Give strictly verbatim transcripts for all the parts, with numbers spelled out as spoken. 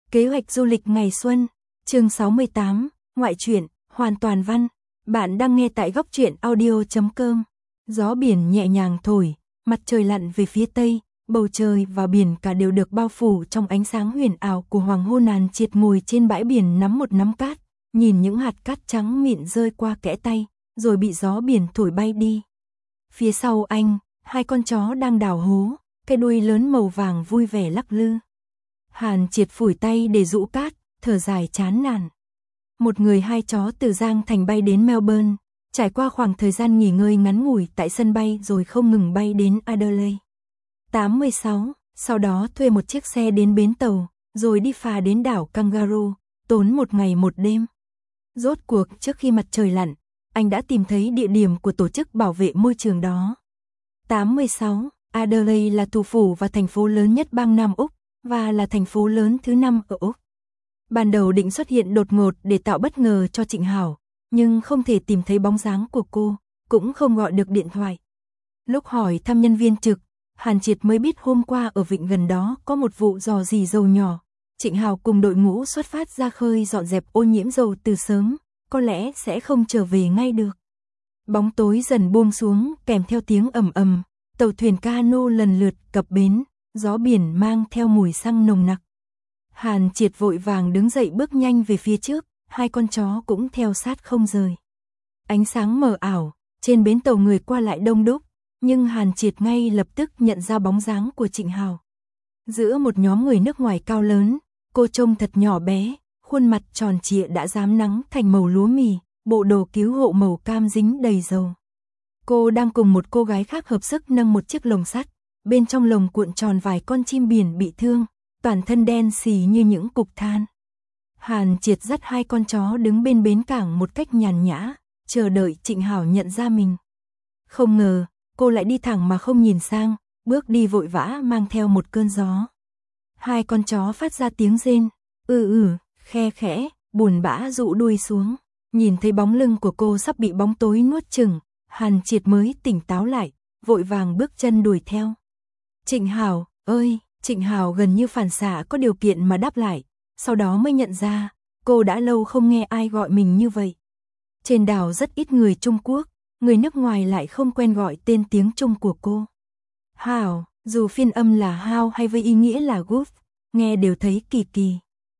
Kế hoạch du lịch ngày xuân, chương sáu mươi tám, ngoại truyện, hoàn toàn văn. Bạn đang nghe tại góc truyện audio chấm com. Gió biển nhẹ nhàng thổi, mặt trời lặn về phía tây, bầu trời và biển cả đều được bao phủ trong ánh sáng huyền ảo của hoàng hôn. Hàn Triệt ngồi trên bãi biển nắm một nắm cát, nhìn những hạt cát trắng mịn rơi qua kẽ tay, rồi bị gió biển thổi bay đi. Phía sau anh, hai con chó đang đào hố, cái đuôi lớn màu vàng vui vẻ lắc lư. Hàn Triệt phủi tay để rũ cát, thở dài chán nản. Một người hai chó từ Giang Thành bay đến Melbourne, trải qua khoảng thời gian nghỉ ngơi ngắn ngủi tại sân bay rồi không ngừng bay đến Adelaide. tám mươi sáu, sau đó thuê một chiếc xe đến bến tàu, rồi đi phà đến đảo Kangaroo, tốn một ngày một đêm. Rốt cuộc trước khi mặt trời lặn, anh đã tìm thấy địa điểm của tổ chức bảo vệ môi trường đó. tám mươi sáu, Adelaide là thủ phủ và thành phố lớn nhất bang Nam Úc, và là thành phố lớn thứ năm ở Úc. Ban đầu định xuất hiện đột ngột để tạo bất ngờ cho Trịnh Hảo, nhưng không thể tìm thấy bóng dáng của cô, cũng không gọi được điện thoại. Lúc hỏi thăm nhân viên trực, Hàn Triệt mới biết hôm qua ở vịnh gần đó có một vụ rò rỉ dầu nhỏ. Trịnh Hảo cùng đội ngũ xuất phát ra khơi dọn dẹp ô nhiễm dầu từ sớm, có lẽ sẽ không trở về ngay được. Bóng tối dần buông xuống kèm theo tiếng ầm ầm, tàu thuyền cano lần lượt cập bến, gió biển mang theo mùi xăng nồng nặc. Hàn Triệt vội vàng đứng dậy bước nhanh về phía trước, hai con chó cũng theo sát không rời. Ánh sáng mờ ảo, trên bến tàu người qua lại đông đúc, nhưng Hàn Triệt ngay lập tức nhận ra bóng dáng của Trịnh Hảo. Giữa một nhóm người nước ngoài cao lớn, cô trông thật nhỏ bé, khuôn mặt tròn trịa đã rám nắng thành màu lúa mì, bộ đồ cứu hộ màu cam dính đầy dầu. Cô đang cùng một cô gái khác hợp sức nâng một chiếc lồng sắt, bên trong lồng cuộn tròn vài con chim biển bị thương, toàn thân đen xì như những cục than. Hàn Triệt dắt hai con chó đứng bên bến cảng một cách nhàn nhã, chờ đợi Trịnh Hảo nhận ra mình. Không ngờ, cô lại đi thẳng mà không nhìn sang, bước đi vội vã mang theo một cơn gió. Hai con chó phát ra tiếng rên, ừ ừ, khe khẽ, buồn bã dụ đuôi xuống. Nhìn thấy bóng lưng của cô sắp bị bóng tối nuốt chửng, Hàn Triệt mới tỉnh táo lại, vội vàng bước chân đuổi theo. Trịnh Hảo, ơi, Trịnh Hảo gần như phản xạ có điều kiện mà đáp lại, sau đó mới nhận ra, cô đã lâu không nghe ai gọi mình như vậy. Trên đảo rất ít người Trung Quốc, người nước ngoài lại không quen gọi tên tiếng Trung của cô. Hảo, dù phiên âm là how hay với ý nghĩa là good, nghe đều thấy kỳ kỳ.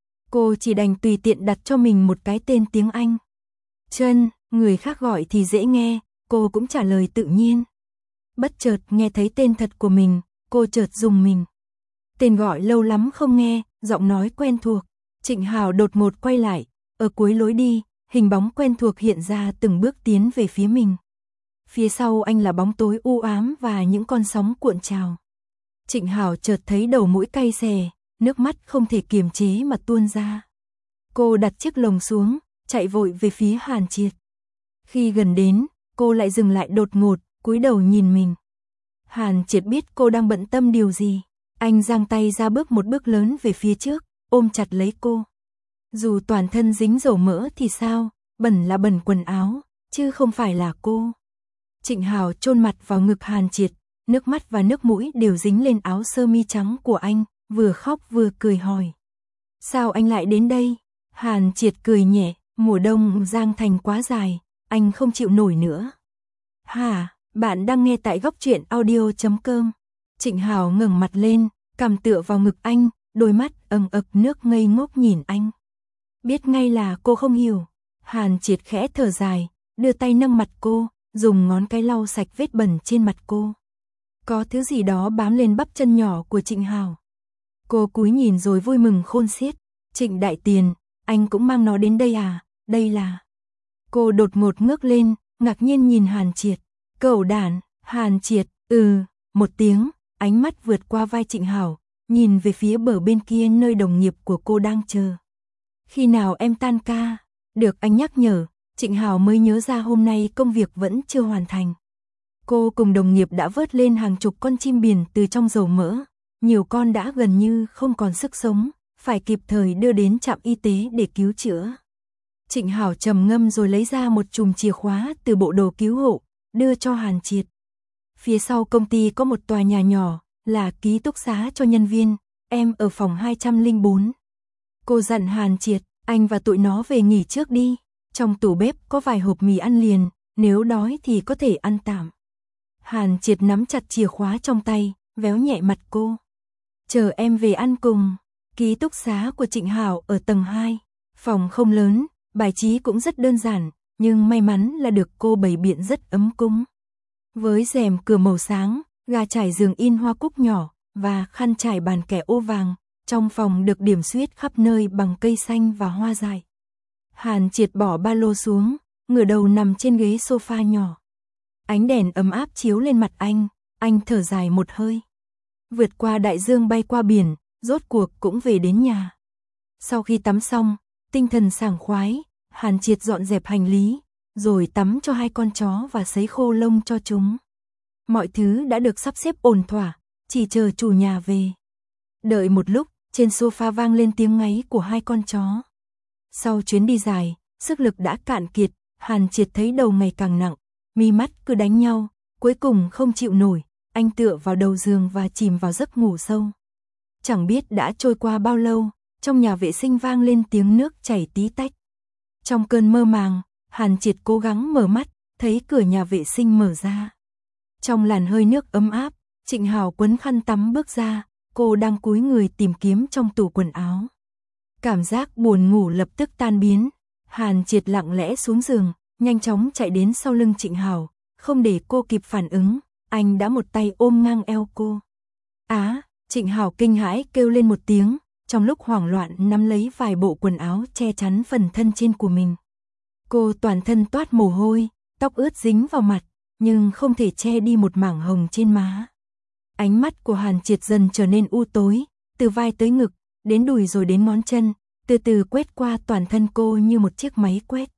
Cô chỉ đành tùy tiện đặt cho mình một cái tên tiếng Anh. Chân, người khác gọi thì dễ nghe, cô cũng trả lời tự nhiên. Bất chợt nghe thấy tên thật của mình, cô chợt rùng mình. Tên gọi lâu lắm không nghe, giọng nói quen thuộc. Trịnh Hảo đột ngột quay lại, ở cuối lối đi, hình bóng quen thuộc hiện ra từng bước tiến về phía mình. Phía sau anh là bóng tối u ám và những con sóng cuộn trào. Trịnh Hảo chợt thấy đầu mũi cay xè, nước mắt không thể kiềm chế mà tuôn ra. Cô đặt chiếc lồng xuống, chạy vội về phía Hàn Triệt. Khi gần đến, cô lại dừng lại đột ngột, cúi đầu nhìn mình. Hàn Triệt biết cô đang bận tâm điều gì. Anh giang tay ra bước một bước lớn về phía trước, ôm chặt lấy cô. Dù toàn thân dính dầu mỡ thì sao, bẩn là bẩn quần áo, chứ không phải là cô. Trịnh Hảo chôn mặt vào ngực Hàn Triệt, nước mắt và nước mũi đều dính lên áo sơ mi trắng của anh, vừa khóc vừa cười hỏi. Sao anh lại đến đây? Hàn Triệt cười nhẹ, mùa đông Giang Thành quá dài, anh không chịu nổi nữa. Hả, bạn đang nghe tại góc truyện audio chấm com. Trịnh Hảo ngẩng mặt lên, cằm tựa vào ngực anh, đôi mắt ẩn ực nước ngây ngốc nhìn anh. Biết ngay là cô không hiểu. Hàn Triệt khẽ thở dài, đưa tay nâng mặt cô, dùng ngón cái lau sạch vết bẩn trên mặt cô. Có thứ gì đó bám lên bắp chân nhỏ của Trịnh Hảo. Cô cúi nhìn rồi vui mừng khôn xiết. Trịnh Đại Tiền, anh cũng mang nó đến đây à? Đây là... Cô đột ngột ngước lên, ngạc nhiên nhìn Hàn Triệt. Cẩu đản, Hàn Triệt, ừ, một tiếng, ánh mắt vượt qua vai Trịnh Hảo, nhìn về phía bờ bên kia nơi đồng nghiệp của cô đang chờ. Khi nào em tan ca? Được anh nhắc nhở, Trịnh Hảo mới nhớ ra hôm nay công việc vẫn chưa hoàn thành. Cô cùng đồng nghiệp đã vớt lên hàng chục con chim biển từ trong dầu mỡ, nhiều con đã gần như không còn sức sống, phải kịp thời đưa đến trạm y tế để cứu chữa. Trịnh Hảo trầm ngâm rồi lấy ra một chùm chìa khóa từ bộ đồ cứu hộ, đưa cho Hàn Triệt. Phía sau công ty có một tòa nhà nhỏ, là ký túc xá cho nhân viên, em ở phòng hai trăm lẻ bốn. Cô dặn Hàn Triệt, anh và tụi nó về nghỉ trước đi. Trong tủ bếp có vài hộp mì ăn liền, nếu đói thì có thể ăn tạm. Hàn Triệt nắm chặt chìa khóa trong tay, véo nhẹ mặt cô. Chờ em về ăn cùng. Ký túc xá của Trịnh Hảo ở tầng hai. Phòng không lớn, bài trí cũng rất đơn giản, nhưng may mắn là được cô bày biện rất ấm cúng. Với rèm cửa màu sáng, gà trải giường in hoa cúc nhỏ, và khăn trải bàn kẻ ô vàng, trong phòng được điểm xuyết khắp nơi bằng cây xanh và hoa dại. Hàn Triệt bỏ ba lô xuống, ngửa đầu nằm trên ghế sofa nhỏ. Ánh đèn ấm áp chiếu lên mặt anh, anh thở dài một hơi. Vượt qua đại dương bay qua biển, rốt cuộc cũng về đến nhà. Sau khi tắm xong, tinh thần sảng khoái, Hàn Triệt dọn dẹp hành lý, rồi tắm cho hai con chó và sấy khô lông cho chúng. Mọi thứ đã được sắp xếp ổn thỏa, chỉ chờ chủ nhà về. Đợi một lúc, trên sofa vang lên tiếng ngáy của hai con chó. Sau chuyến đi dài, sức lực đã cạn kiệt, Hàn Triệt thấy đầu ngày càng nặng, mi mắt cứ đánh nhau, cuối cùng không chịu nổi, anh tựa vào đầu giường và chìm vào giấc ngủ sâu. Chẳng biết đã trôi qua bao lâu, trong nhà vệ sinh vang lên tiếng nước chảy tí tách. Trong cơn mơ màng, Hàn Triệt cố gắng mở mắt, thấy cửa nhà vệ sinh mở ra. Trong làn hơi nước ấm áp, Trịnh Hảo quấn khăn tắm bước ra, cô đang cúi người tìm kiếm trong tủ quần áo. Cảm giác buồn ngủ lập tức tan biến, Hàn Triệt lặng lẽ xuống giường, nhanh chóng chạy đến sau lưng Trịnh Hảo, không để cô kịp phản ứng, anh đã một tay ôm ngang eo cô. Á, Trịnh Hảo kinh hãi kêu lên một tiếng, trong lúc hoảng loạn nắm lấy vài bộ quần áo che chắn phần thân trên của mình. Cô toàn thân toát mồ hôi, tóc ướt dính vào mặt, nhưng không thể che đi một mảng hồng trên má. Ánh mắt của Hàn Triệt dần trở nên u tối, từ vai tới ngực, đến đùi rồi đến ngón chân, từ từ quét qua toàn thân cô như một chiếc máy quét.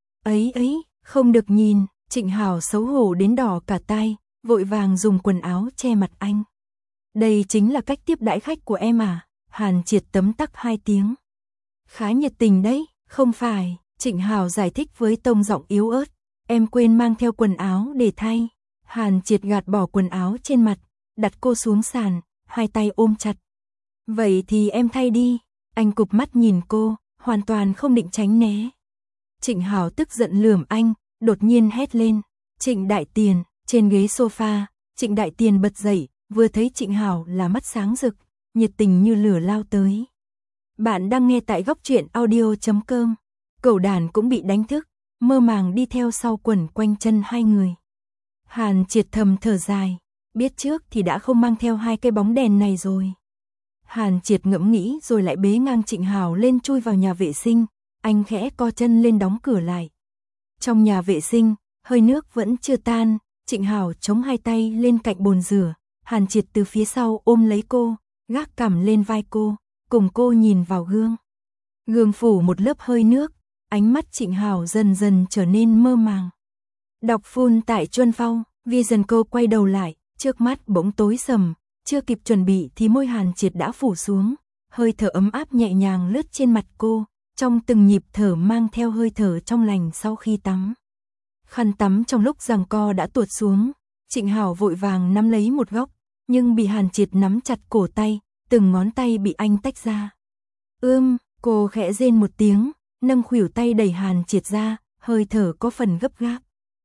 Ấy ấy, không được nhìn, Trịnh Hảo xấu hổ đến đỏ cả tai, vội vàng dùng quần áo che mặt anh. Đây chính là cách tiếp đãi khách của em à? Hàn Triệt tấm tắc hai tiếng. Khá nhiệt tình đấy, không phải, Trịnh Hảo giải thích với tông giọng yếu ớt. Em quên mang theo quần áo để thay. Hàn Triệt gạt bỏ quần áo trên mặt, đặt cô xuống sàn, hai tay ôm chặt. Vậy thì em thay đi. Anh cụp mắt nhìn cô, hoàn toàn không định tránh né. Trịnh Hảo tức giận lườm anh, đột nhiên hét lên. Trịnh Đại Tiền, trên ghế sofa, Trịnh Đại Tiền bật dậy, vừa thấy Trịnh Hảo là mắt sáng rực, nhiệt tình như lửa lao tới. Bạn đang nghe tại góc truyện audio chấm com. Cẩu đàn cũng bị đánh thức, mơ màng đi theo sau quẩn quanh chân hai người. Hàn Triệt thầm thở dài, biết trước thì đã không mang theo hai cái bóng đèn này rồi. Hàn Triệt ngẫm nghĩ rồi lại bế ngang Trịnh Hảo lên chui vào nhà vệ sinh, anh khẽ co chân lên đóng cửa lại. Trong nhà vệ sinh, hơi nước vẫn chưa tan, Trịnh Hảo chống hai tay lên cạnh bồn rửa, Hàn Triệt từ phía sau ôm lấy cô, gác cằm lên vai cô, cùng cô nhìn vào gương. Gương phủ một lớp hơi nước, ánh mắt Trịnh Hảo dần dần trở nên mơ màng. Đọc full tại Chuân Phao, Vision cô quay đầu lại, trước mắt bỗng tối sầm, chưa kịp chuẩn bị thì môi Hàn Triệt đã phủ xuống, hơi thở ấm áp nhẹ nhàng lướt trên mặt cô, trong từng nhịp thở mang theo hơi thở trong lành sau khi tắm. Khăn tắm trong lúc giằng co đã tuột xuống, Trịnh Hảo vội vàng nắm lấy một góc, nhưng bị Hàn Triệt nắm chặt cổ tay, từng ngón tay bị anh tách ra. Ưm, cô khẽ rên một tiếng, nâng khuỷu tay đẩy Hàn Triệt ra, hơi thở có phần gấp gáp.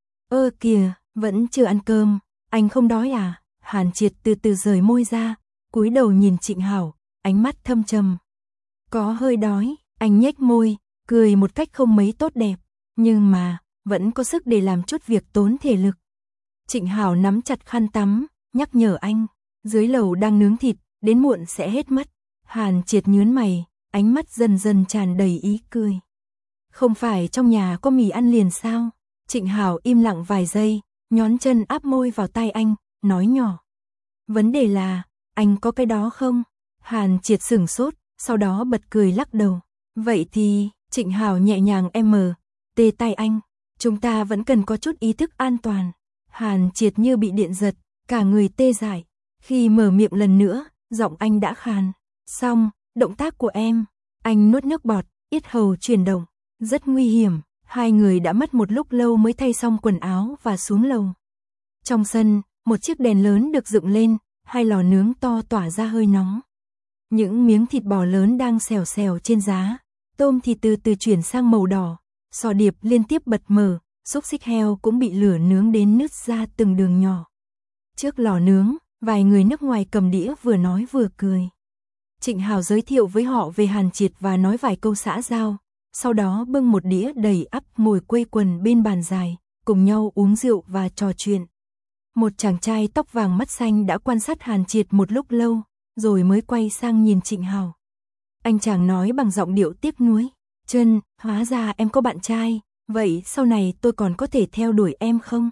Ơ kìa, vẫn chưa ăn cơm, anh không đói à? Hàn Triệt từ từ rời môi ra, cúi đầu nhìn Trịnh Hảo, ánh mắt thâm trầm. Có hơi đói, anh nhếch môi, cười một cách không mấy tốt đẹp, nhưng mà, vẫn có sức để làm chút việc tốn thể lực. Trịnh Hảo nắm chặt khăn tắm, nhắc nhở anh, dưới lầu đang nướng thịt, đến muộn sẽ hết mất. Hàn Triệt nhướng mày, ánh mắt dần dần tràn đầy ý cười. Không phải trong nhà có mì ăn liền sao? Trịnh Hảo im lặng vài giây, nhón chân áp môi vào tai anh, nói nhỏ. Vấn đề là, anh có cái đó không? Hàn Triệt sửng sốt, sau đó bật cười lắc đầu. Vậy thì, Trịnh Hảo nhẹ nhàng em mờ, tê tay anh. Chúng ta vẫn cần có chút ý thức an toàn. Hàn Triệt như bị điện giật, cả người tê dại. Khi mở miệng lần nữa, giọng anh đã khàn. Xong, động tác của em. Anh nuốt nước bọt, yết hầu chuyển động. Rất nguy hiểm, hai người đã mất một lúc lâu mới thay xong quần áo và xuống lầu. Trong sân, một chiếc đèn lớn được dựng lên, hai lò nướng to tỏa ra hơi nóng. Những miếng thịt bò lớn đang xèo xèo trên giá, tôm thì từ từ chuyển sang màu đỏ, sò điệp liên tiếp bật mở, xúc xích heo cũng bị lửa nướng đến nứt ra từng đường nhỏ. Trước lò nướng, vài người nước ngoài cầm đĩa vừa nói vừa cười. Trịnh Hào giới thiệu với họ về Hàn Triệt và nói vài câu xã giao, sau đó bưng một đĩa đầy ắp ngồi quây quần bên bàn dài, cùng nhau uống rượu và trò chuyện. Một chàng trai tóc vàng mắt xanh đã quan sát Hàn Triệt một lúc lâu, rồi mới quay sang nhìn Trịnh Hào. Anh chàng nói bằng giọng điệu tiếc nuối, "Trân, hóa ra em có bạn trai, vậy sau này tôi còn có thể theo đuổi em không?"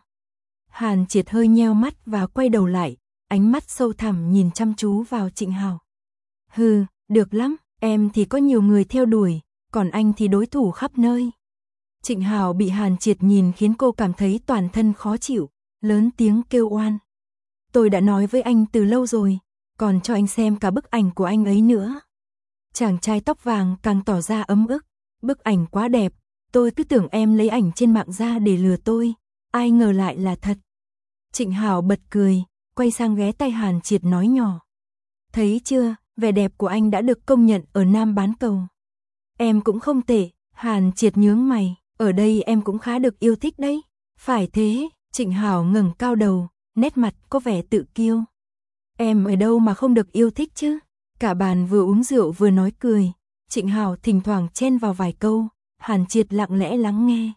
Hàn Triệt hơi nheo mắt và quay đầu lại, ánh mắt sâu thẳm nhìn chăm chú vào Trịnh Hào. "Hừ, được lắm, em thì có nhiều người theo đuổi, còn anh thì đối thủ khắp nơi." Trịnh Hào bị Hàn Triệt nhìn khiến cô cảm thấy toàn thân khó chịu, lớn tiếng kêu oan. "Tôi đã nói với anh từ lâu rồi, còn cho anh xem cả bức ảnh của anh ấy nữa." Chàng trai tóc vàng càng tỏ ra ấm ức, "Bức ảnh quá đẹp, tôi cứ tưởng em lấy ảnh trên mạng ra để lừa tôi, ai ngờ lại là thật." Trịnh Hào bật cười, quay sang ghé tay Hàn Triệt nói nhỏ, "Thấy chưa, vẻ đẹp của anh đã được công nhận ở Nam bán cầu." "Em cũng không tệ." Hàn Triệt nhướng mày, "Ở đây em cũng khá được yêu thích đấy." "Phải thế." Trịnh Hào ngẩng cao đầu, nét mặt có vẻ tự kiêu. "Em ở đâu mà không được yêu thích chứ?" Cả bàn vừa uống rượu vừa nói cười, Trịnh Hào thỉnh thoảng chen vào vài câu, Hàn Triệt lặng lẽ lắng nghe.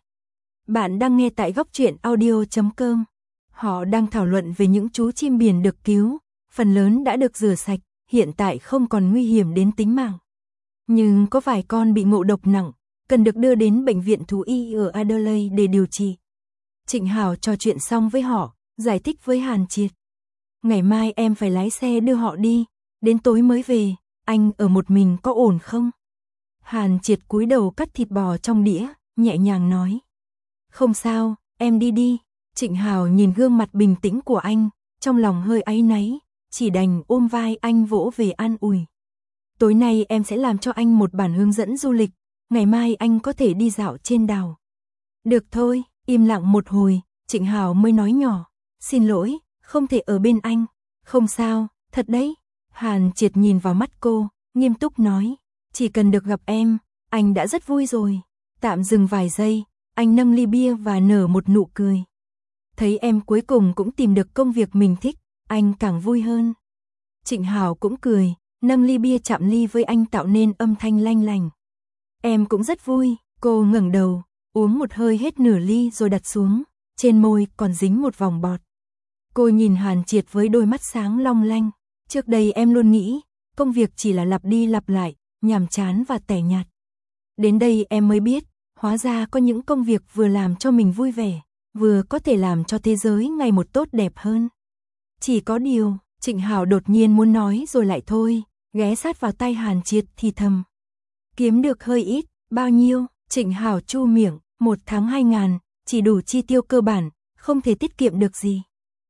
Bạn đang nghe tại góc truyện audio chấm com. Họ đang thảo luận về những chú chim biển được cứu, phần lớn đã được rửa sạch, hiện tại không còn nguy hiểm đến tính mạng. Nhưng có vài con bị ngộ độc nặng, cần được đưa đến bệnh viện thú y ở Adelaide để điều trị. Trịnh Hào trò chuyện xong với họ, giải thích với Hàn Triệt. "Ngày mai em phải lái xe đưa họ đi, đến tối mới về, anh ở một mình có ổn không?" Hàn Triệt cúi đầu cắt thịt bò trong đĩa, nhẹ nhàng nói. "Không sao, em đi đi." Trịnh Hào nhìn gương mặt bình tĩnh của anh, trong lòng hơi áy náy, chỉ đành ôm vai anh vỗ về an ủi. "Tối nay em sẽ làm cho anh một bản hướng dẫn du lịch, ngày mai anh có thể đi dạo trên đảo." "Được thôi." Im lặng một hồi, Trịnh Hào mới nói nhỏ, "Xin lỗi, không thể ở bên anh." "Không sao, thật đấy." Hàn Triệt nhìn vào mắt cô, nghiêm túc nói, "Chỉ cần được gặp em, anh đã rất vui rồi." Tạm dừng vài giây, anh nâng ly bia và nở một nụ cười. "Thấy em cuối cùng cũng tìm được công việc mình thích, anh càng vui hơn." Trịnh Hào cũng cười, nâng ly bia chạm ly với anh tạo nên âm thanh lanh lành. "Em cũng rất vui." Cô ngẩng đầu, uống một hơi hết nửa ly rồi đặt xuống, trên môi còn dính một vòng bọt. Cô nhìn Hàn Triệt với đôi mắt sáng long lanh. "Trước đây em luôn nghĩ, công việc chỉ là lặp đi lặp lại, nhàm chán và tẻ nhạt. Đến đây em mới biết, hóa ra có những công việc vừa làm cho mình vui vẻ, vừa có thể làm cho thế giới ngày một tốt đẹp hơn." Chỉ có điều, Trịnh Hào đột nhiên muốn nói rồi lại thôi, ghé sát vào tay Hàn Triệt thì thầm. "Kiếm được hơi ít." "Bao nhiêu?" Trịnh Hào chu miệng, "Một tháng hai ngàn, chỉ đủ chi tiêu cơ bản, không thể tiết kiệm được gì."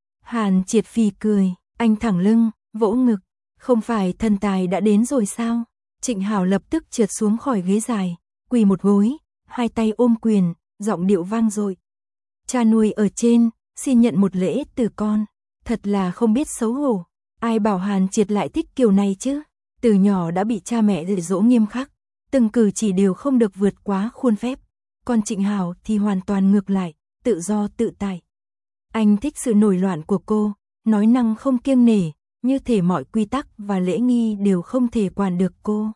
Hàn Triệt phì cười, anh thẳng lưng, vỗ ngực, "Không phải thần tài đã đến rồi sao?" Trịnh Hào lập tức trượt xuống khỏi ghế dài, quỳ một gối, hai tay ôm quyền, giọng điệu vang dội. "Cha nuôi ở trên, xin nhận một lễ từ con." Thật là không biết xấu hổ. Ai bảo Hàn Triệt lại thích kiểu này chứ? Từ nhỏ đã bị cha mẹ dạy dỗ nghiêm khắc, từng cử chỉ đều không được vượt quá khuôn phép. Còn Trịnh Hào thì hoàn toàn ngược lại, tự do tự tại. Anh thích sự nổi loạn của cô, nói năng không kiêng nể, như thể mọi quy tắc và lễ nghi đều không thể quản được cô.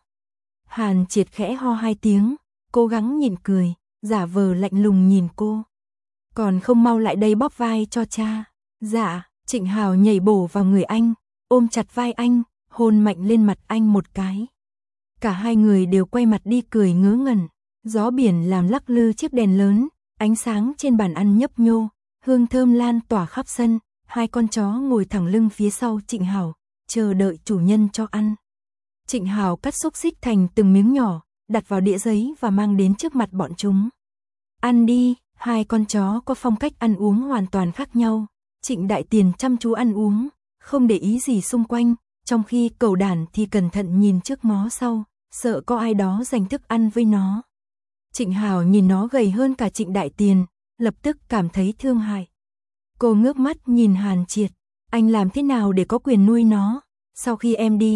Hàn Triệt khẽ ho hai tiếng, cố gắng nhịn cười, giả vờ lạnh lùng nhìn cô. "Còn không mau lại đây bóp vai cho cha." "Dạ." Trịnh Hào nhảy bổ vào người anh, ôm chặt vai anh, hôn mạnh lên mặt anh một cái. Cả hai người đều quay mặt đi cười ngớ ngẩn. Gió biển làm lắc lư chiếc đèn lớn, ánh sáng trên bàn ăn nhấp nhô, hương thơm lan tỏa khắp sân. Hai con chó ngồi thẳng lưng phía sau Trịnh Hào, chờ đợi chủ nhân cho ăn. Trịnh Hào cắt xúc xích thành từng miếng nhỏ, đặt vào đĩa giấy và mang đến trước mặt bọn chúng. "Ăn đi." Hai con chó có phong cách ăn uống hoàn toàn khác nhau. Trịnh Đại Tiền chăm chú ăn uống, không để ý gì xung quanh, trong khi cẩu đản thì cẩn thận nhìn trước ngó sau, sợ có ai đó giành thức ăn với nó. Trịnh Hào nhìn nó gầy hơn cả Trịnh Đại Tiền, lập tức cảm thấy thương hại. Cô ngước mắt nhìn Hàn Triệt, "Anh làm thế nào để có quyền nuôi nó? Sau khi em đi,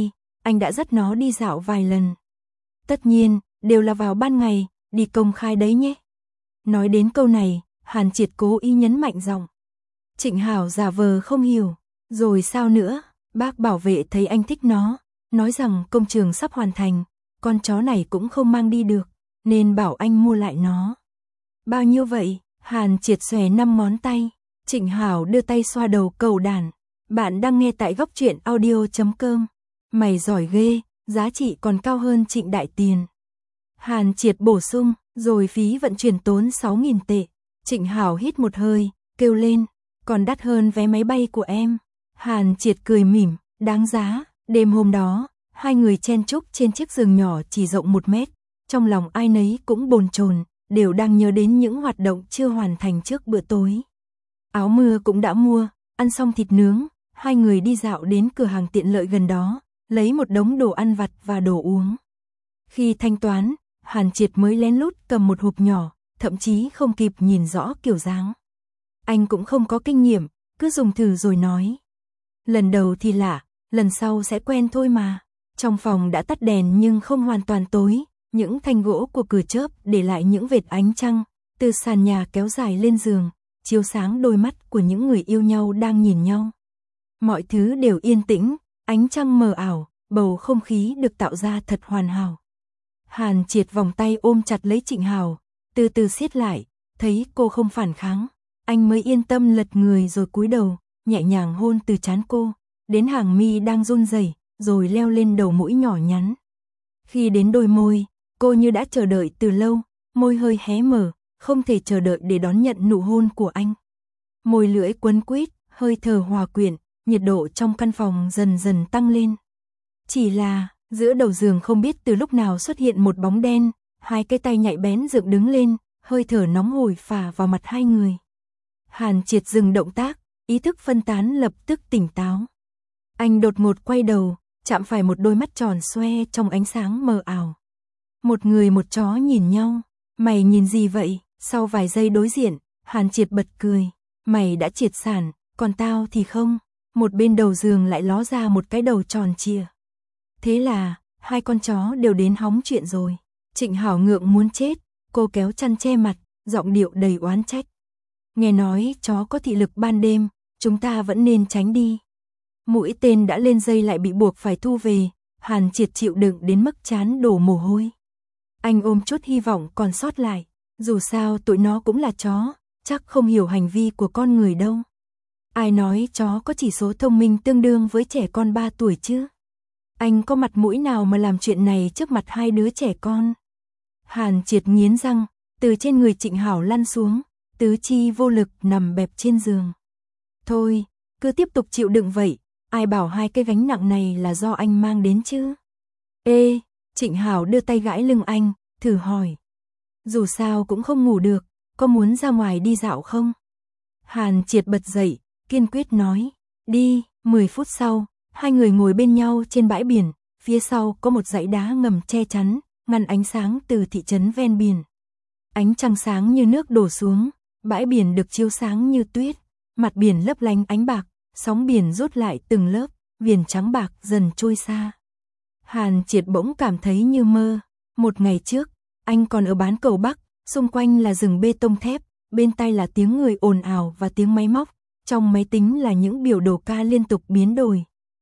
anh đã dắt nó đi dạo vài lần. Tất nhiên, đều là vào ban ngày, đi công khai đấy nhé. Nói đến câu này, Hàn Triệt cố ý nhấn mạnh giọng. Trịnh Hảo giả vờ không hiểu, rồi sao nữa, bác bảo vệ thấy anh thích nó, nói rằng công trường sắp hoàn thành, con chó này cũng không mang đi được, nên bảo anh mua lại nó. Bao nhiêu vậy? Hàn Triệt xòe năm ngón tay. Trịnh Hảo đưa tay xoa đầu cầu đàn. Bạn đang nghe tại góc truyện audio chấm com. Mày giỏi ghê, giá trị còn cao hơn Trịnh Đại Tiền. Hàn Triệt bổ sung, rồi phí vận chuyển tốn sáu nghìn tệ. Trịnh Hảo hít một hơi, kêu lên, còn đắt hơn vé máy bay của em. Hàn Triệt cười mỉm, đáng giá. Đêm hôm đó, hai người chen chúc trên chiếc giường nhỏ chỉ rộng một mét. Trong lòng ai nấy cũng bồn chồn, đều đang nhớ đến những hoạt động chưa hoàn thành trước bữa tối. Áo mưa cũng đã mua, ăn xong thịt nướng, hai người đi dạo đến cửa hàng tiện lợi gần đó, lấy một đống đồ ăn vặt và đồ uống. Khi thanh toán, Hàn Triệt mới lén lút cầm một hộp nhỏ, thậm chí không kịp nhìn rõ kiểu dáng. Anh cũng không có kinh nghiệm, cứ dùng thử rồi nói. Lần đầu thì lạ, lần sau sẽ quen thôi mà. Trong phòng đã tắt đèn nhưng không hoàn toàn tối, những thanh gỗ của cửa chớp để lại những vệt ánh trăng, từ sàn nhà kéo dài lên giường, chiếu sáng đôi mắt của những người yêu nhau đang nhìn nhau. Mọi thứ đều yên tĩnh, ánh trăng mờ ảo, bầu không khí được tạo ra thật hoàn hảo. Hàn Triệt vòng tay ôm chặt lấy Trịnh Hảo, từ từ siết lại, thấy cô không phản kháng, anh mới yên tâm lật người rồi cúi đầu, nhẹ nhàng hôn từ trán cô, đến hàng mi đang run rẩy, rồi leo lên đầu mũi nhỏ nhắn. Khi đến đôi môi, cô như đã chờ đợi từ lâu, môi hơi hé mở, không thể chờ đợi để đón nhận nụ hôn của anh. Môi lưỡi quấn quýt, hơi thở hòa quyện, nhiệt độ trong căn phòng dần dần tăng lên. Chỉ là, giữa đầu giường không biết từ lúc nào xuất hiện một bóng đen, hai cái tay nhạy bén dựng đứng lên, hơi thở nóng hổi phả vào mặt hai người. Hàn Triệt dừng động tác, ý thức phân tán lập tức tỉnh táo. Anh đột ngột quay đầu, chạm phải một đôi mắt tròn xoe trong ánh sáng mờ ảo. Một người một chó nhìn nhau, mày nhìn gì vậy? Sau vài giây đối diện, Hàn Triệt bật cười, mày đã triệt sản, còn tao thì không. Một bên đầu giường lại ló ra một cái đầu tròn trịa. Thế là, hai con chó đều đến hóng chuyện rồi. Trịnh Hảo ngượng muốn chết, cô kéo chăn che mặt, giọng điệu đầy oán trách. Nghe nói chó có thị lực ban đêm, chúng ta vẫn nên tránh đi. Mũi tên đã lên dây lại bị buộc phải thu về, Hàn Triệt chịu đựng đến mức trán đổ mồ hôi. Anh ôm chút hy vọng còn sót lại, dù sao tụi nó cũng là chó, chắc không hiểu hành vi của con người đâu. Ai nói chó có chỉ số thông minh tương đương với trẻ con ba tuổi chứ? Anh có mặt mũi nào mà làm chuyện này trước mặt hai đứa trẻ con? Hàn Triệt nghiến răng, từ trên người Trịnh Hảo lăn xuống, tứ chi vô lực nằm bẹp trên giường. Thôi, cứ tiếp tục chịu đựng vậy, ai bảo hai cái gánh nặng này là do anh mang đến chứ? Ê, Trịnh Hảo đưa tay gãi lưng anh, thử hỏi. Dù sao cũng không ngủ được, có muốn ra ngoài đi dạo không? Hàn Triệt bật dậy, kiên quyết nói, đi. Mười phút sau, hai người ngồi bên nhau trên bãi biển, phía sau có một dãy đá ngầm che chắn, ngăn ánh sáng từ thị trấn ven biển. Ánh trăng sáng như nước đổ xuống, bãi biển được chiếu sáng như tuyết, mặt biển lấp lánh ánh bạc, sóng biển rút lại từng lớp, viền trắng bạc dần trôi xa. Hàn Triệt bỗng cảm thấy như mơ, một ngày trước, anh còn ở bán cầu Bắc, xung quanh là rừng bê tông thép, bên tai là tiếng người ồn ào và tiếng máy móc, trong máy tính là những biểu đồ ca liên tục biến đổi.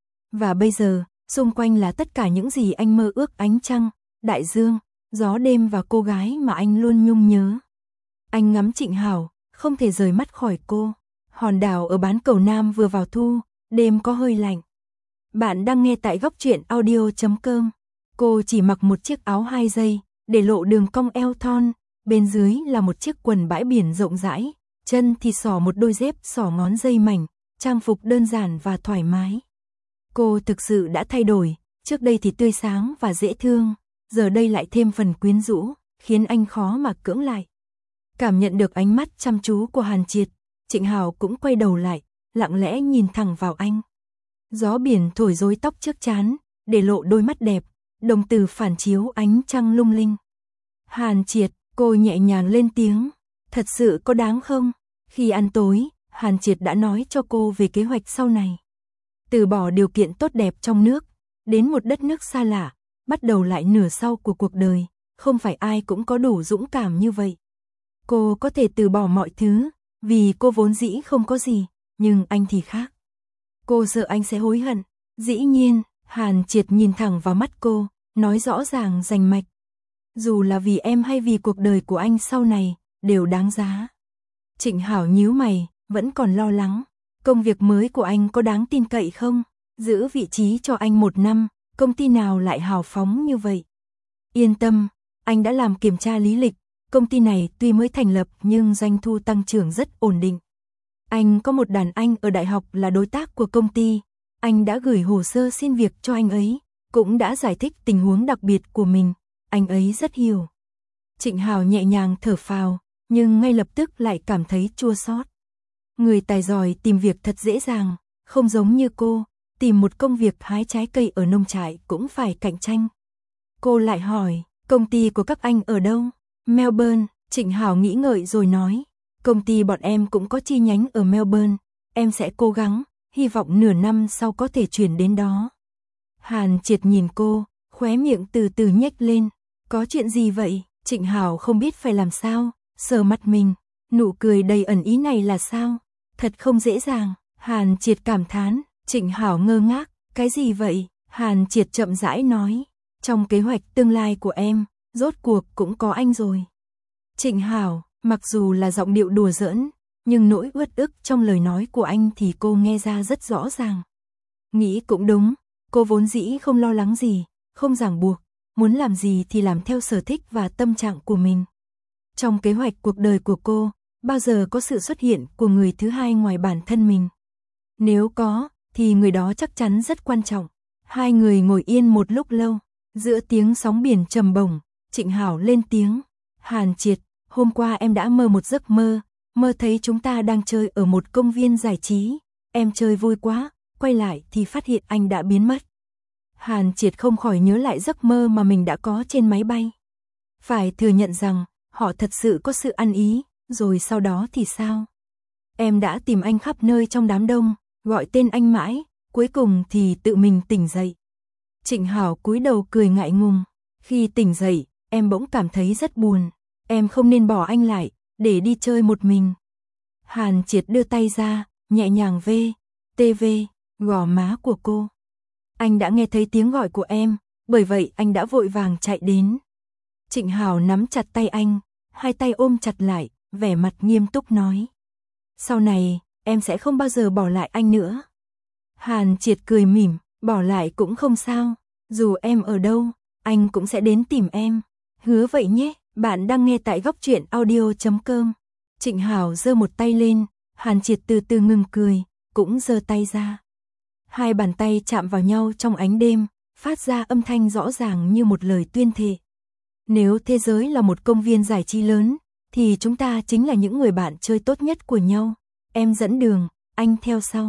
Và bây giờ, xung quanh là tất cả những gì anh mơ ước, ánh trăng, đại dương, gió đêm và cô gái mà anh luôn nhung nhớ. Anh ngắm Trịnh Hảo, không thể rời mắt khỏi cô. Hòn đảo ở bán cầu Nam vừa vào thu, đêm có hơi lạnh. Bạn đang nghe tại góc truyện audio chấm com. Cô chỉ mặc một chiếc áo hai dây, để lộ đường cong eo thon, bên dưới là một chiếc quần bãi biển rộng rãi, chân thì xỏ một đôi dép xỏ ngón dây mảnh, trang phục đơn giản và thoải mái. Cô thực sự đã thay đổi, trước đây thì tươi sáng và dễ thương, giờ đây lại thêm phần quyến rũ, khiến anh khó mà cưỡng lại. Cảm nhận được ánh mắt chăm chú của Hàn Triệt, Trịnh Hảo cũng quay đầu lại, lặng lẽ nhìn thẳng vào anh. Gió biển thổi rối tóc trước trán, để lộ đôi mắt đẹp, đồng tử phản chiếu ánh trăng lung linh. Hàn Triệt, cô nhẹ nhàng lên tiếng, thật sự có đáng không? Khi ăn tối, Hàn Triệt đã nói cho cô về kế hoạch sau này. Từ bỏ điều kiện tốt đẹp trong nước, đến một đất nước xa lạ, bắt đầu lại nửa sau của cuộc đời, không phải ai cũng có đủ dũng cảm như vậy. Cô có thể từ bỏ mọi thứ, vì cô vốn dĩ không có gì, nhưng anh thì khác. Cô sợ anh sẽ hối hận. Dĩ nhiên, Hàn Triệt nhìn thẳng vào mắt cô, nói rõ ràng rành mạch. Dù là vì em hay vì cuộc đời của anh sau này, đều đáng giá. Trịnh Hảo nhíu mày, vẫn còn lo lắng. Công việc mới của anh có đáng tin cậy không? Giữ vị trí cho anh một năm, công ty nào lại hào phóng như vậy? Yên tâm, anh đã làm kiểm tra lý lịch, công ty này tuy mới thành lập nhưng doanh thu tăng trưởng rất ổn định. Anh có một đàn anh ở đại học là đối tác của công ty, anh đã gửi hồ sơ xin việc cho anh ấy, cũng đã giải thích tình huống đặc biệt của mình, anh ấy rất hiểu. Trịnh Hảo nhẹ nhàng thở phào, nhưng ngay lập tức lại cảm thấy chua xót. Người tài giỏi tìm việc thật dễ dàng, không giống như cô, tìm một công việc hái trái cây ở nông trại cũng phải cạnh tranh. Cô lại hỏi, công ty của các anh ở đâu? Melbourne. Trịnh Hảo nghĩ ngợi rồi nói, công ty bọn em cũng có chi nhánh ở Melbourne, em sẽ cố gắng, hy vọng nửa năm sau có thể chuyển đến đó. Hàn Triệt nhìn cô, khóe miệng từ từ nhếch lên, có chuyện gì vậy? Trịnh Hảo không biết phải làm sao, sờ mặt mình, nụ cười đầy ẩn ý này là sao? Thật không dễ dàng. Hàn Triệt cảm thán. Trịnh Hảo ngơ ngác, cái gì vậy? Hàn Triệt chậm rãi nói, trong kế hoạch tương lai của em, rốt cuộc cũng có anh rồi. Trịnh Hảo, mặc dù là giọng điệu đùa giỡn, nhưng nỗi uất ức trong lời nói của anh thì cô nghe ra rất rõ ràng. Nghĩ cũng đúng, cô vốn dĩ không lo lắng gì, không ràng buộc, muốn làm gì thì làm theo sở thích và tâm trạng của mình. Trong kế hoạch cuộc đời của cô, bao giờ có sự xuất hiện của người thứ hai ngoài bản thân mình? Nếu có, thì người đó chắc chắn rất quan trọng. Hai người ngồi yên một lúc lâu, giữa tiếng sóng biển trầm bổng, Trịnh Hảo lên tiếng, Hàn Triệt, hôm qua em đã mơ một giấc mơ, mơ thấy chúng ta đang chơi ở một công viên giải trí, em chơi vui quá, quay lại thì phát hiện anh đã biến mất. Hàn Triệt không khỏi nhớ lại giấc mơ mà mình đã có trên máy bay. Phải thừa nhận rằng, họ thật sự có sự ăn ý, rồi sau đó thì sao? Em đã tìm anh khắp nơi trong đám đông, gọi tên anh mãi, cuối cùng thì tự mình tỉnh dậy. Trịnh Hảo cúi đầu cười ngại ngùng, khi tỉnh dậy, em bỗng cảm thấy rất buồn, em không nên bỏ anh lại, để đi chơi một mình. Hàn Triệt đưa tay ra, nhẹ nhàng vê, tê vê, gò má của cô. Anh đã nghe thấy tiếng gọi của em, bởi vậy anh đã vội vàng chạy đến. Trịnh Hảo nắm chặt tay anh, hai tay ôm chặt lại, vẻ mặt nghiêm túc nói. Sau này, em sẽ không bao giờ bỏ lại anh nữa. Hàn Triệt cười mỉm, bỏ lại cũng không sao, dù em ở đâu, anh cũng sẽ đến tìm em. Hứa vậy nhé. Bạn đang nghe tại góc truyện audio chấm com. Trịnh Hảo giơ một tay lên, Hàn Triệt từ từ ngừng cười, cũng giơ tay ra. Hai bàn tay chạm vào nhau trong ánh đêm, phát ra âm thanh rõ ràng như một lời tuyên thệ. Nếu thế giới là một công viên giải trí lớn, thì chúng ta chính là những người bạn chơi tốt nhất của nhau. Em dẫn đường, anh theo sau.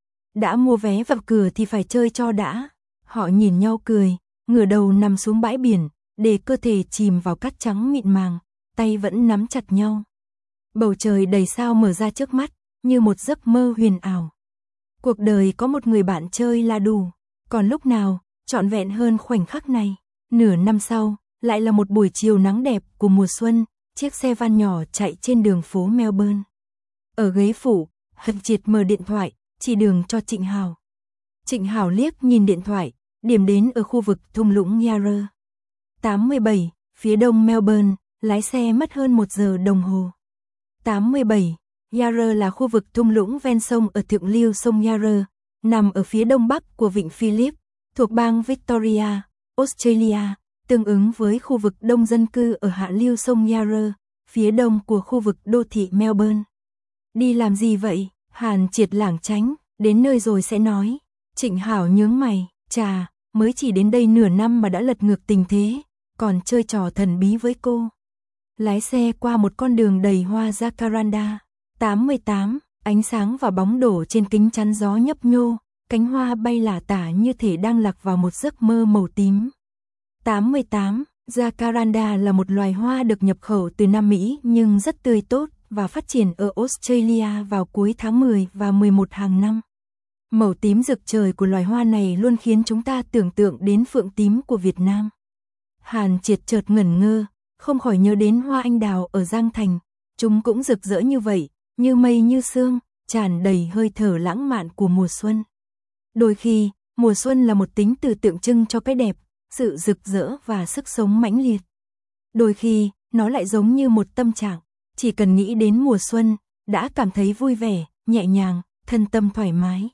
Đã mua vé vào cửa thì phải chơi cho đã. Họ nhìn nhau cười, ngửa đầu nằm xuống bãi biển, để cơ thể chìm vào cát trắng mịn màng, tay vẫn nắm chặt nhau. Bầu trời đầy sao mở ra trước mắt, như một giấc mơ huyền ảo. Cuộc đời có một người bạn chơi là đủ, còn lúc nào, trọn vẹn hơn khoảnh khắc này. Nửa năm sau, lại là một buổi chiều nắng đẹp của mùa xuân, chiếc xe van nhỏ chạy trên đường phố Melbourne. Ở ghế phụ, Hàn Triệt mở điện thoại, chỉ đường cho Trịnh Hảo. Trịnh Hảo liếc nhìn điện thoại, điểm đến ở khu vực thung lũng Yarra. tám mươi bảy, phía đông Melbourne, lái xe mất hơn một giờ đồng hồ. tám mươi bảy, Yarra là khu vực thung lũng ven sông ở thượng lưu sông Yarra, nằm ở phía đông bắc của vịnh Phillip, thuộc bang Victoria, Australia, tương ứng với khu vực đông dân cư ở hạ lưu sông Yarra, phía đông của khu vực đô thị Melbourne. Đi làm gì vậy? Hàn Triệt lảng tránh, đến nơi rồi sẽ nói. Trịnh Hảo nhướng mày, chà, mới chỉ đến đây nửa năm mà đã lật ngược tình thế, còn chơi trò thần bí với cô. Lái xe qua một con đường đầy hoa jacaranda. tám mươi tám, ánh sáng và bóng đổ trên kính chắn gió nhấp nhô, cánh hoa bay lả tả như thể đang lạc vào một giấc mơ màu tím. tám mươi tám, jacaranda là một loài hoa được nhập khẩu từ Nam Mỹ nhưng rất tươi tốt và phát triển ở Australia vào cuối tháng mười và mười một hàng năm. Màu tím rực trời của loài hoa này luôn khiến chúng ta tưởng tượng đến phượng tím của Việt Nam. Hàn Triệt chợt ngẩn ngơ, không khỏi nhớ đến hoa anh đào ở Giang Thành. Chúng cũng rực rỡ như vậy, như mây như sương, tràn đầy hơi thở lãng mạn của mùa xuân. Đôi khi, mùa xuân là một tính từ tượng trưng cho cái đẹp, sự rực rỡ và sức sống mãnh liệt. Đôi khi, nó lại giống như một tâm trạng, chỉ cần nghĩ đến mùa xuân, đã cảm thấy vui vẻ, nhẹ nhàng, thân tâm thoải mái.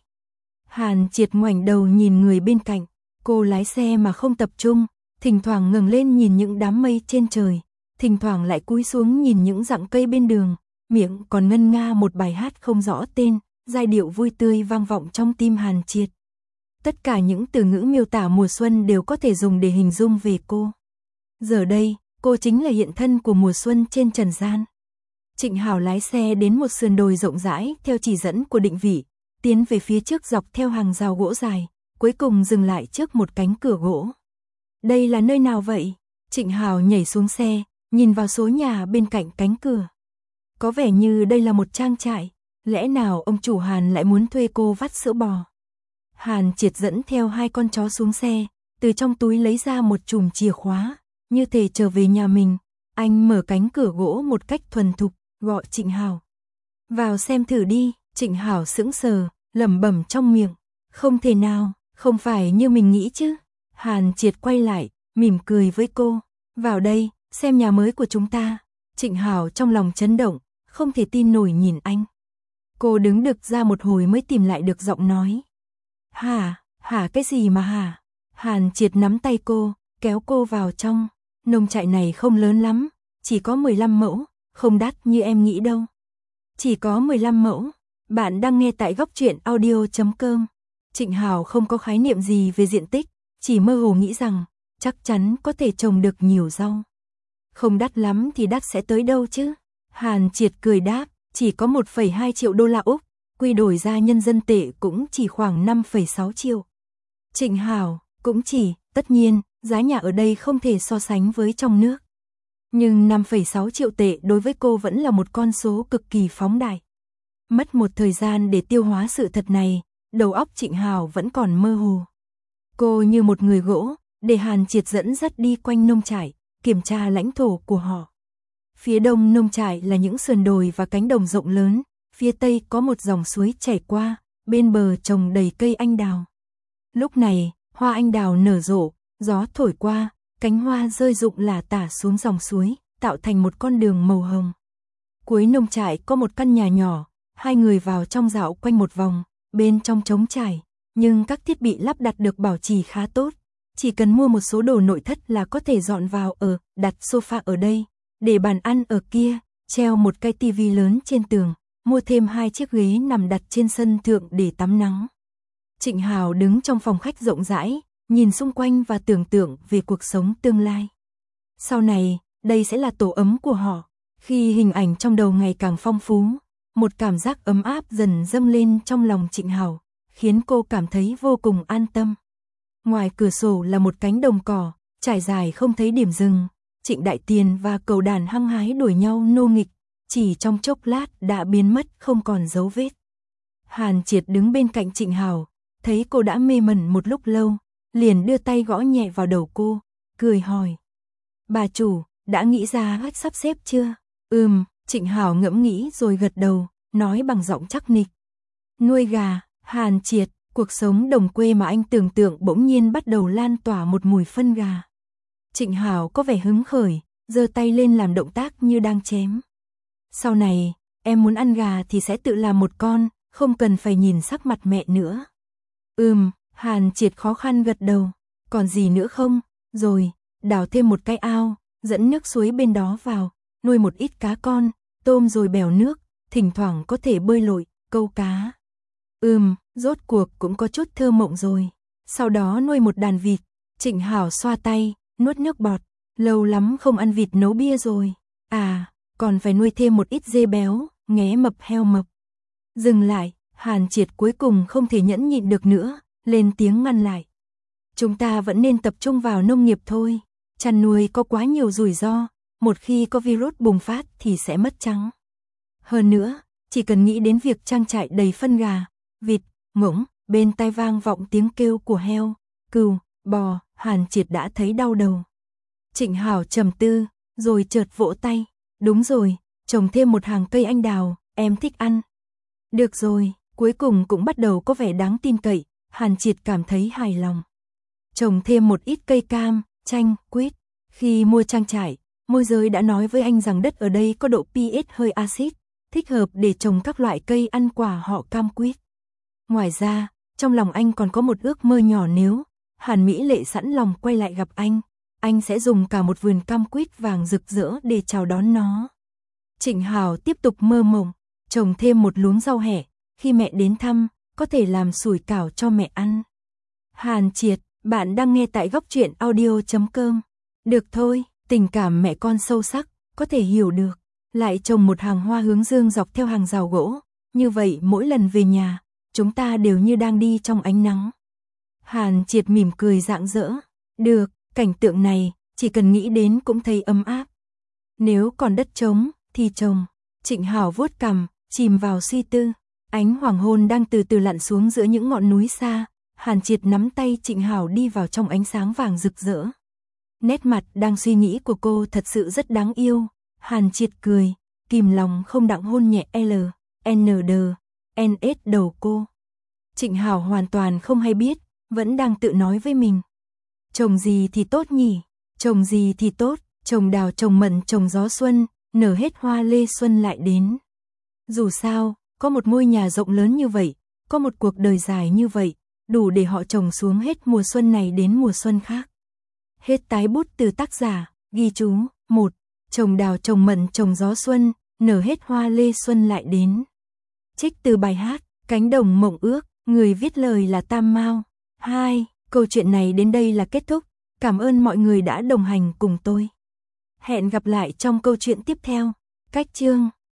Hàn Triệt ngoảnh đầu nhìn người bên cạnh, cô lái xe mà không tập trung, thỉnh thoảng ngẩng lên nhìn những đám mây trên trời, thỉnh thoảng lại cúi xuống nhìn những rặng cây bên đường, miệng còn ngân nga một bài hát không rõ tên, giai điệu vui tươi vang vọng trong tim Hàn Triệt. Tất cả những từ ngữ miêu tả mùa xuân đều có thể dùng để hình dung về cô. Giờ đây, cô chính là hiện thân của mùa xuân trên trần gian. Trịnh Hảo lái xe đến một sườn đồi rộng rãi theo chỉ dẫn của định vị, tiến về phía trước dọc theo hàng rào gỗ dài, cuối cùng dừng lại trước một cánh cửa gỗ. Đây là nơi nào vậy? Trịnh Hảo nhảy xuống xe, nhìn vào số nhà bên cạnh cánh cửa. Có vẻ như đây là một trang trại, lẽ nào ông chủ Hàn lại muốn thuê cô vắt sữa bò? Hàn Triệt dẫn theo hai con chó xuống xe, từ trong túi lấy ra một chùm chìa khóa, như thể trở về nhà mình. Anh mở cánh cửa gỗ một cách thuần thục, gọi Trịnh Hảo. Vào xem thử đi. Trịnh Hảo sững sờ, lẩm bẩm trong miệng. Không thể nào, không phải như mình nghĩ chứ. Hàn Triệt quay lại, mỉm cười với cô. Vào đây, xem nhà mới của chúng ta. Trịnh Hảo trong lòng chấn động, không thể tin nổi nhìn anh. Cô đứng đực ra một hồi mới tìm lại được giọng nói. Hả, hả cái gì mà hả? Hàn Triệt nắm tay cô, kéo cô vào trong. Nông trại này không lớn lắm, chỉ có mười lăm mẫu, không đắt như em nghĩ đâu. Chỉ có mười lăm mẫu. Bạn đang nghe tại góc truyện audio chấm com. Trịnh Hảo không có khái niệm gì về diện tích, chỉ mơ hồ nghĩ rằng chắc chắn có thể trồng được nhiều rau. Không đắt lắm thì đắt sẽ tới đâu chứ? Hàn Triệt cười đáp, chỉ có một phẩy hai triệu đô la Úc, quy đổi ra nhân dân tệ cũng chỉ khoảng năm phẩy sáu triệu. Trịnh Hảo, cũng chỉ, tất nhiên, giá nhà ở đây không thể so sánh với trong nước. Nhưng năm phẩy sáu triệu tệ đối với cô vẫn là một con số cực kỳ phóng đại. Mất một thời gian để tiêu hóa sự thật này, đầu óc Trịnh Hảo vẫn còn mơ hồ. Cô như một người gỗ, để Hàn Triệt dẫn dắt đi quanh nông trại, kiểm tra lãnh thổ của họ. Phía đông nông trại là những sườn đồi và cánh đồng rộng lớn, phía tây có một dòng suối chảy qua, bên bờ trồng đầy cây anh đào. Lúc này, hoa anh đào nở rộ, gió thổi qua, cánh hoa rơi rụng lả tả xuống dòng suối, tạo thành một con đường màu hồng. Cuối nông trại có một căn nhà nhỏ, hai người vào trong dạo quanh một vòng, bên trong trống trải, nhưng các thiết bị lắp đặt được bảo trì khá tốt. Chỉ cần mua một số đồ nội thất là có thể dọn vào ở, đặt sofa ở đây, để bàn ăn ở kia, treo một cái tivi lớn trên tường, mua thêm hai chiếc ghế nằm đặt trên sân thượng để tắm nắng. Trịnh Hảo đứng trong phòng khách rộng rãi, nhìn xung quanh và tưởng tượng về cuộc sống tương lai. Sau này, đây sẽ là tổ ấm của họ. Khi hình ảnh trong đầu ngày càng phong phú, một cảm giác ấm áp dần dâng lên trong lòng Trịnh Hảo, khiến cô cảm thấy vô cùng an tâm. Ngoài cửa sổ là một cánh đồng cỏ, trải dài không thấy điểm dừng. Trịnh Đại Tiền và Cầu Đàn hăng hái đuổi nhau nô nghịch, chỉ trong chốc lát đã biến mất không còn dấu vết. Hàn Triệt đứng bên cạnh Trịnh Hảo, thấy cô đã mê mẩn một lúc lâu, liền đưa tay gõ nhẹ vào đầu cô, cười hỏi. Bà chủ, đã nghĩ ra cách sắp xếp chưa? Ừm, Trịnh Hảo ngẫm nghĩ rồi gật đầu, nói bằng giọng chắc nịch. Nuôi gà, Hàn Triệt, cuộc sống đồng quê mà anh tưởng tượng bỗng nhiên bắt đầu lan tỏa một mùi phân gà. Trịnh Hảo có vẻ hứng khởi, giơ tay lên làm động tác như đang chém. Sau này, em muốn ăn gà thì sẽ tự làm một con, không cần phải nhìn sắc mặt mẹ nữa. Ừm, Hàn Triệt khó khăn gật đầu. Còn gì nữa không? Rồi, đào thêm một cái ao, dẫn nước suối bên đó vào, nuôi một ít cá con, tôm rồi bèo nước, thỉnh thoảng có thể bơi lội, câu cá. Ừm, rốt cuộc cũng có chút thơ mộng rồi. Sau đó nuôi một đàn vịt. Trịnh Hảo xoa tay, nuốt nước bọt. Lâu lắm không ăn vịt nấu bia rồi. À, còn phải nuôi thêm một ít dê béo, nghé mập heo mập. Dừng lại, Hàn Triệt cuối cùng không thể nhẫn nhịn được nữa, lên tiếng ngăn lại. Chúng ta vẫn nên tập trung vào nông nghiệp thôi. Chăn nuôi có quá nhiều rủi ro, một khi có virus bùng phát thì sẽ mất trắng. Hơn nữa, chỉ cần nghĩ đến việc trang trại đầy phân gà, vịt, ngỗng, bên tai vang vọng tiếng kêu của heo, cừu, bò, Hàn Triệt đã thấy đau đầu. Trịnh Hảo trầm tư, rồi chợt vỗ tay, đúng rồi, trồng thêm một hàng cây anh đào, em thích ăn. Được rồi, cuối cùng cũng bắt đầu có vẻ đáng tin cậy, Hàn Triệt cảm thấy hài lòng. Trồng thêm một ít cây cam, chanh, quýt. Khi mua trang trại, môi giới đã nói với anh rằng đất ở đây có độ pH hơi axit, thích hợp để trồng các loại cây ăn quả họ cam quýt. Ngoài ra, trong lòng anh còn có một ước mơ nhỏ, nếu Hàn Mỹ Lệ sẵn lòng quay lại gặp anh, anh sẽ dùng cả một vườn cam quýt vàng rực rỡ để chào đón nó. Trịnh Hảo tiếp tục mơ mộng, trồng thêm một luống rau hẹ, khi mẹ đến thăm, có thể làm sủi cảo cho mẹ ăn. Hàn Triệt, bạn đang nghe tại góc truyện audio chấm com. Được thôi, tình cảm mẹ con sâu sắc, có thể hiểu được. Lại trồng một hàng hoa hướng dương dọc theo hàng rào gỗ, như vậy mỗi lần về nhà, chúng ta đều như đang đi trong ánh nắng. Hàn Triệt mỉm cười rạng rỡ. Được, cảnh tượng này, chỉ cần nghĩ đến cũng thấy ấm áp. Nếu còn đất trống, thì trồng. Trịnh Hảo vuốt cằm, chìm vào suy tư. Ánh hoàng hôn đang từ từ lặn xuống giữa những ngọn núi xa. Hàn Triệt nắm tay Trịnh Hảo đi vào trong ánh sáng vàng rực rỡ. Nét mặt đang suy nghĩ của cô thật sự rất đáng yêu. Hàn Triệt cười, kìm lòng không đặng hôn nhẹ L, N D, N S đầu cô. Trịnh Hảo hoàn toàn không hay biết, vẫn đang tự nói với mình. Trồng gì thì tốt nhỉ, trồng gì thì tốt, trồng đào trồng mận trồng gió xuân, nở hết hoa lê xuân lại đến. Dù sao, có một ngôi nhà rộng lớn như vậy, có một cuộc đời dài như vậy, đủ để họ trồng xuống hết mùa xuân này đến mùa xuân khác. Hết tái bút từ tác giả, ghi chú, một. Trồng đào trồng mận trồng gió xuân, nở hết hoa lê xuân lại đến. Trích từ bài hát, Cánh đồng mộng ước, người viết lời là Tam Mao. hai. Câu chuyện này đến đây là kết thúc. Cảm ơn mọi người đã đồng hành cùng tôi. Hẹn gặp lại trong câu chuyện tiếp theo. Cách chương